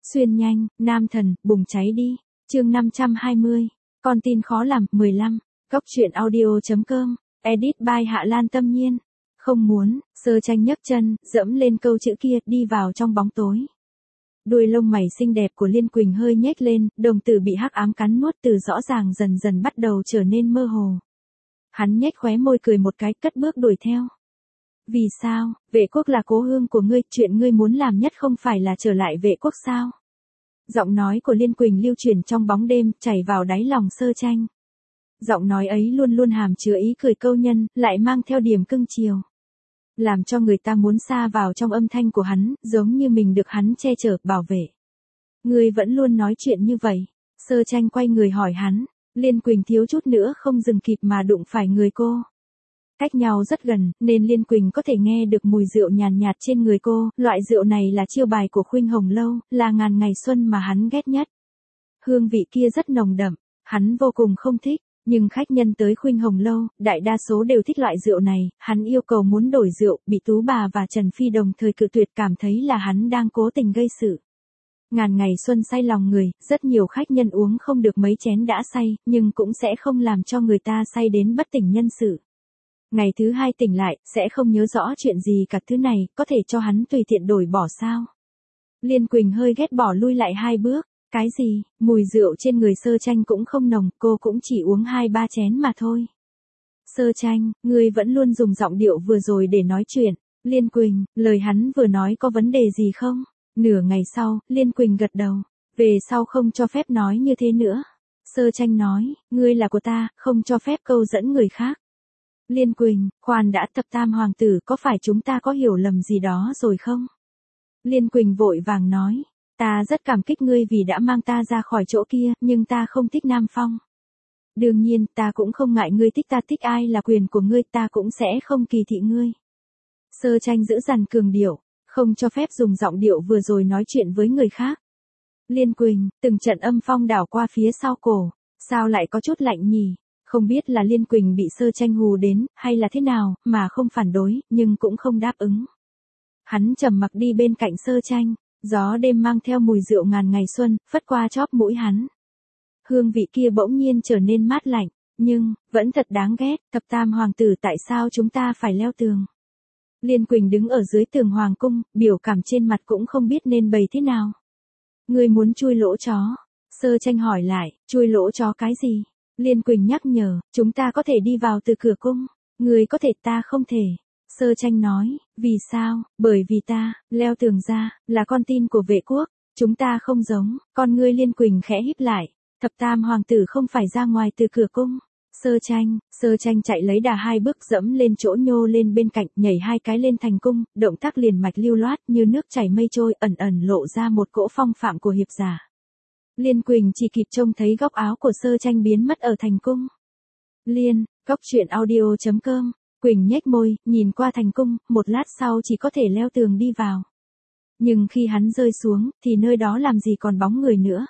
Xuyên nhanh, nam thần, bùng cháy đi. Chương 520. Con tin khó làm, 15. Góc truyện audio.com. Edit by Hạ Lan Tâm Nhiên. Không muốn, Sơ Tranh nhấc chân, dẫm lên câu chữ kia, đi vào trong bóng tối. Đuôi lông mày xinh đẹp của Liên Quỳnh hơi nhếch lên, đồng tử bị hắc ám cắn nuốt từ rõ ràng dần dần bắt đầu trở nên mơ hồ. Hắn nhếch khóe môi cười một cái, cất bước đuổi theo. Vì sao, Vệ Quốc là cố hương của ngươi, chuyện ngươi muốn làm nhất không phải là trở lại Vệ Quốc sao? Giọng nói của Liên Quỳnh lưu truyền trong bóng đêm, chảy vào đáy lòng Sơ Tranh. Giọng nói ấy luôn luôn hàm chứa ý cười câu nhân, lại mang theo điểm cưng chiều. Làm cho người ta muốn xa vào trong âm thanh của hắn, giống như mình được hắn che chở, bảo vệ. Ngươi vẫn luôn nói chuyện như vậy. Sơ Tranh quay người hỏi hắn. Liên Quỳnh thiếu chút nữa không dừng kịp mà đụng phải người cô. Cách nhau rất gần, nên Liên Quỳnh có thể nghe được mùi rượu nhàn nhạt trên người cô, loại rượu này là chiêu bài của Khuynh Hồng Lâu, là ngàn ngày xuân mà hắn ghét nhất. Hương vị kia rất nồng đậm, hắn vô cùng không thích, nhưng khách nhân tới Khuynh Hồng Lâu, đại đa số đều thích loại rượu này, hắn yêu cầu muốn đổi rượu, bị Tú Bà và Trần Phi đồng thời cự tuyệt, cảm thấy là hắn đang cố tình gây sự. Ngàn ngày xuân say lòng người, rất nhiều khách nhân uống không được mấy chén đã say, nhưng cũng sẽ không làm cho người ta say đến bất tỉnh nhân sự. Ngày thứ hai tỉnh lại, sẽ không nhớ rõ chuyện gì cả, thứ này, có thể cho hắn tùy tiện đổi bỏ sao? Liên Quỳnh hơi ghét bỏ lui lại hai bước. Cái gì, mùi rượu trên người Sơ Tranh cũng không nồng, cô cũng chỉ uống 2-3 chén mà thôi. Sơ Tranh, ngươi vẫn luôn dùng giọng điệu vừa rồi để nói chuyện. Liên Quỳnh, lời hắn vừa nói có vấn đề gì không? Nửa ngày sau, Liên Quỳnh gật đầu. Về sau không cho phép nói như thế nữa. Sơ Tranh nói, ngươi là của ta, không cho phép câu dẫn người khác. Liên Quỳnh, khoan đã, Thập Tam Hoàng tử, có phải chúng ta có hiểu lầm gì đó rồi không? Liên Quỳnh vội vàng nói, ta rất cảm kích ngươi vì đã mang ta ra khỏi chỗ kia, nhưng ta không thích Nam Phong. Đương nhiên, ta cũng không ngại ngươi thích ta, thích ai là quyền của ngươi, ta cũng sẽ không kỳ thị ngươi. Sơ Tranh giữ dằn cường điệu, không cho phép dùng giọng điệu vừa rồi nói chuyện với người khác. Liên Quỳnh, từng trận âm phong đảo qua phía sau cổ, sao lại có chút lạnh nhỉ? Không biết là Liên Quỳnh bị Sơ Tranh hù đến, hay là thế nào, mà không phản đối, nhưng cũng không đáp ứng. Hắn trầm mặc đi bên cạnh Sơ Tranh, gió đêm mang theo mùi rượu ngàn ngày xuân, phất qua chóp mũi hắn. Hương vị kia bỗng nhiên trở nên mát lạnh, nhưng, vẫn thật đáng ghét, Thập Tam Hoàng tử, tại sao chúng ta phải leo tường? Liên Quỳnh đứng ở dưới tường Hoàng cung, biểu cảm trên mặt cũng không biết nên bày thế nào. Ngươi muốn chui lỗ chó? Sơ Tranh hỏi lại, chui lỗ chó cái gì? Liên Quỳnh nhắc nhở, chúng ta có thể đi vào từ cửa cung, ngươi có thể, ta không thể. Sơ Tranh nói, vì sao? Bởi vì ta, leo tường ra, là con tin của Vệ Quốc, chúng ta không giống, con ngươi. Liên Quỳnh khẽ híp lại, Thập Tam Hoàng tử không phải ra ngoài từ cửa cung. Sơ Tranh chạy lấy đà 2 bước dẫm lên chỗ nhô lên bên cạnh, nhảy 2 cái lên thành cung, động tác liền mạch lưu loát như nước chảy mây trôi, ẩn ẩn lộ ra một cỗ phong phạm của hiệp giả. Liên Quỳnh chỉ kịp trông thấy góc áo của Sơ Tranh biến mất ở thành cung. Góc truyện audio.com. Quỳnh nhếch môi, nhìn qua thành cung, một lát sau chỉ có thể leo tường đi vào. Nhưng khi hắn rơi xuống, thì nơi đó làm gì còn bóng người nữa.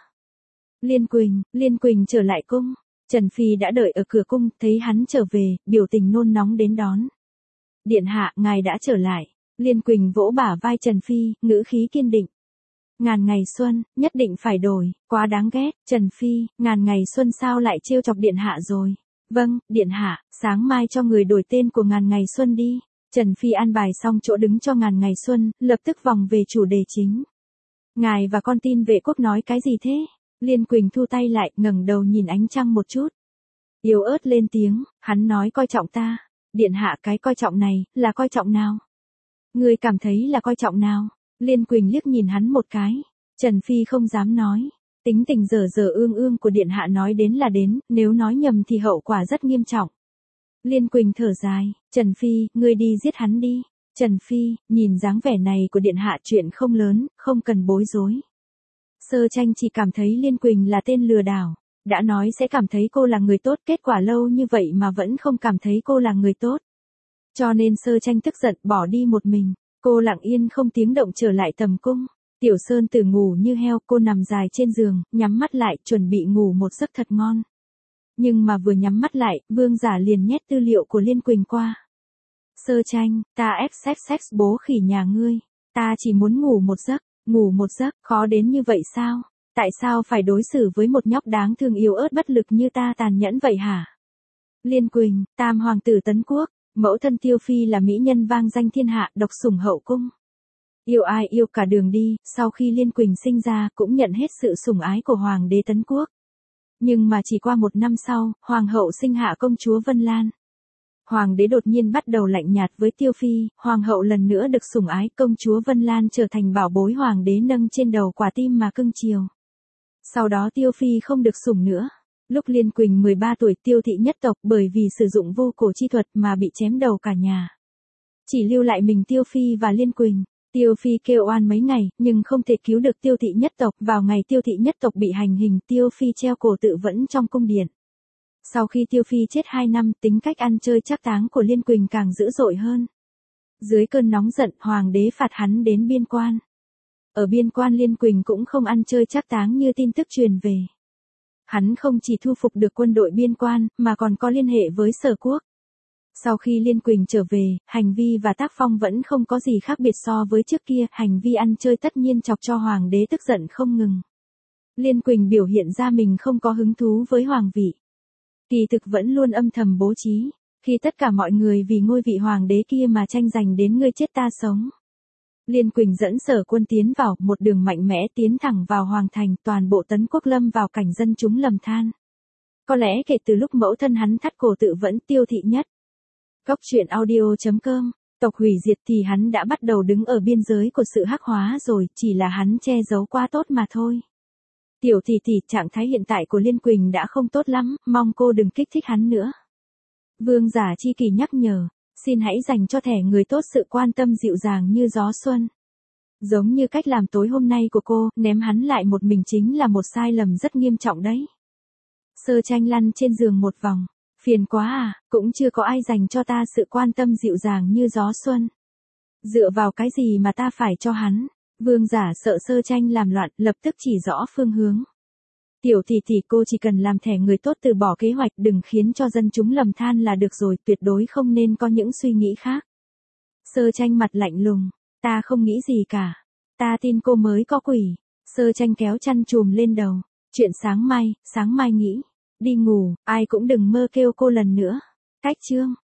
Liên Quỳnh trở lại cung. Trần Phi đã đợi ở cửa cung, thấy hắn trở về, biểu tình nôn nóng đến đón. Điện hạ, ngài đã trở lại. Liên Quỳnh vỗ bả vai Trần Phi, ngữ khí kiên định. Ngàn ngày xuân, nhất định phải đổi, quá đáng ghét. Trần Phi, ngàn ngày xuân sao lại trêu chọc điện hạ rồi? Vâng, điện hạ, sáng mai cho người đổi tên của ngàn ngày xuân đi. Trần Phi an bài xong chỗ đứng cho ngàn ngày xuân, lập tức vòng về chủ đề chính. Ngài và con tin Vệ Quốc nói cái gì thế? Liên Quỳnh thu tay lại, ngẩng đầu nhìn ánh trăng một chút. Yếu ớt lên tiếng, hắn nói coi trọng ta. Điện hạ, cái coi trọng này, là coi trọng nào? Ngươi cảm thấy là coi trọng nào? Liên Quỳnh liếc nhìn hắn một cái. Trần Phi không dám nói. Tính tình dở dở ương ương của điện hạ nói đến là đến, nếu nói nhầm thì hậu quả rất nghiêm trọng. Liên Quỳnh thở dài, Trần Phi, ngươi đi giết hắn đi. Trần Phi, nhìn dáng vẻ này của điện hạ, chuyện không lớn, không cần bối rối. Sơ Tranh chỉ cảm thấy Liên Quỳnh là tên lừa đảo. Đã nói sẽ cảm thấy cô là người tốt, kết quả lâu như vậy mà vẫn không cảm thấy cô là người tốt. Cho nên Sơ Tranh tức giận, bỏ đi một mình. Cô lặng yên không tiếng động trở lại tầm cung. Tiểu Sơn Tử ngủ như heo, cô nằm dài trên giường, nhắm mắt lại, chuẩn bị ngủ một giấc thật ngon. Nhưng mà vừa nhắm mắt lại, Vương Giả liền nhét tư liệu của Liên Quỳnh qua. Sơ Tranh, ta xx bố khỉ nhà ngươi, ta chỉ muốn ngủ một giấc. Ngủ một giấc, khó đến như vậy sao? Tại sao phải đối xử với một nhóc đáng thương yếu ớt bất lực như ta tàn nhẫn vậy hả? Liên Quỳnh, tam hoàng tử Tấn Quốc, mẫu thân Tiêu Phi là mỹ nhân vang danh thiên hạ, độc sủng hậu cung. Yêu ai yêu cả đường đi, sau khi Liên Quỳnh sinh ra cũng nhận hết sự sủng ái của hoàng đế Tấn Quốc. Nhưng mà chỉ qua 1 năm sau, hoàng hậu sinh hạ công chúa Vân Lan. Hoàng đế đột nhiên bắt đầu lạnh nhạt với Tiêu Phi, hoàng hậu lần nữa được sủng ái, công chúa Vân Lan trở thành bảo bối hoàng đế nâng trên đầu quả tim mà cưng chiều. Sau đó Tiêu Phi không được sủng nữa. Lúc Liên Quỳnh 13 tuổi, Tiêu thị nhất tộc bởi vì sử dụng vô cổ chi thuật mà bị chém đầu cả nhà. Chỉ lưu lại mình Tiêu Phi và Liên Quỳnh. Tiêu Phi kêu oan mấy ngày, nhưng không thể cứu được Tiêu thị nhất tộc. Vào ngày Tiêu thị nhất tộc bị hành hình, Tiêu Phi treo cổ tự vẫn trong cung điện. Sau khi Tiêu Phi chết 2 năm, tính cách ăn chơi trác táng của Liên Quỳnh càng dữ dội hơn. Dưới cơn nóng giận, hoàng đế phạt hắn đến biên quan. Ở biên quan Liên Quỳnh cũng không ăn chơi trác táng như tin tức truyền về. Hắn không chỉ thu phục được quân đội biên quan, mà còn có liên hệ với Sở Quốc. Sau khi Liên Quỳnh trở về, hành vi và tác phong vẫn không có gì khác biệt so với trước kia, hành vi ăn chơi tất nhiên chọc cho hoàng đế tức giận không ngừng. Liên Quỳnh biểu hiện ra mình không có hứng thú với hoàng vị. Kỳ thực vẫn luôn âm thầm bố trí, khi tất cả mọi người vì ngôi vị hoàng đế kia mà tranh giành đến ngươi chết ta sống. Liên Quỳnh dẫn Sở Quân tiến vào, một đường mạnh mẽ tiến thẳng vào hoàng thành, toàn bộ Tấn Quốc lâm vào cảnh dân chúng lầm than. Có lẽ kể từ lúc mẫu thân hắn thắt cổ tự vẫn, Tiêu thị nhất. Góc truyện audio.com, tộc hủy diệt thì hắn đã bắt đầu đứng ở biên giới của sự hắc hóa rồi, chỉ là hắn che giấu quá tốt mà thôi. Tiểu tỷ, trạng thái hiện tại của Liên Quỳnh đã không tốt lắm, mong cô đừng kích thích hắn nữa. Vương Giả Chi Kỳ nhắc nhở, xin hãy dành cho thẻ người tốt sự quan tâm dịu dàng như gió xuân. Giống như cách làm tối hôm nay của cô, ném hắn lại một mình chính là một sai lầm rất nghiêm trọng đấy. Sơ Tranh lăn trên giường một vòng, phiền quá à, cũng chưa có ai dành cho ta sự quan tâm dịu dàng như gió xuân. Dựa vào cái gì mà ta phải cho hắn? Vương Giả sợ Sơ Tranh làm loạn, lập tức chỉ rõ phương hướng. Tiểu tỷ, cô chỉ cần làm thẻ người tốt, từ bỏ kế hoạch, đừng khiến cho dân chúng lầm than là được rồi, tuyệt đối không nên có những suy nghĩ khác. Sơ Tranh mặt lạnh lùng, ta không nghĩ gì cả. Ta tin cô mới có quỷ. Sơ Tranh kéo chăn chùm lên đầu. Chuyện sáng mai nghĩ. Đi ngủ, ai cũng đừng mơ kêu cô lần nữa. Cách chương.